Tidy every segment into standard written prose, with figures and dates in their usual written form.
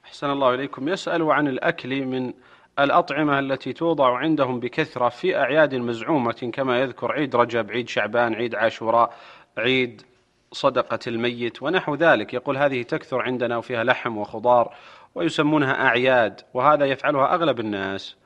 أحسن الله إليكم. يسأل عن الأكل من الأطعمة التي توضع عندهم بكثرة في أعياد مزعومة، كما يذكر عيد رجب، عيد شعبان، عيد عاشوراء، عيد صدقة الميت ونحو ذلك. يقول هذه تكثر عندنا وفيها لحم وخضار ويسمونها أعياد، وهذا يفعلها أغلب الناس.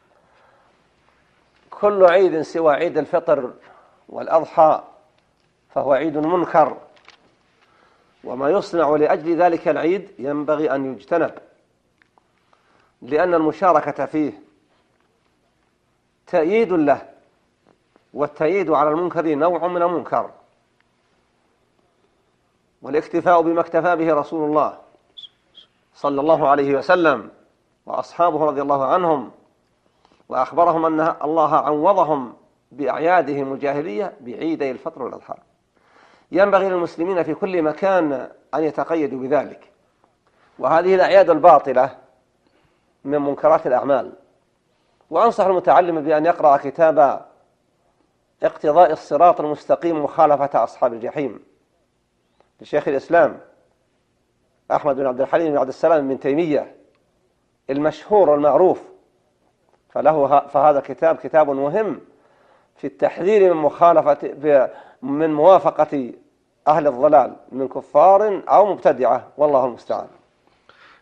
كل عيد سوى عيد الفطر والأضحى فهو عيد منكر، وما يصنع لأجل ذلك العيد ينبغي أن يجتنب، لأن المشاركة فيه تأييد له، والتأييد على المنكر نوع من المنكر، والاكتفاء بما اكتفى به رسول الله صلى الله عليه وسلم وأصحابه رضي الله عنهم، وأخبرهم أن الله عوضهم بأعيادهم الجاهلية بعيدي الفطر والأضحى. ينبغي للمسلمين في كل مكان أن يتقيدوا بذلك. وهذه الأعياد الباطلة من منكرات الأعمال. وأنصح المتعلم بأن يقرأ كتاب اقتضاء الصراط المستقيم مخالفة أصحاب الجحيم لشيخ الإسلام أحمد بن عبد الحليم بن عبد السلام بن تيمية المشهور والمعروف. فهذا الكتاب كتاب مهم في التحذير من موافقة أهل الضلال من كفار أو مبتدعة، والله المستعان.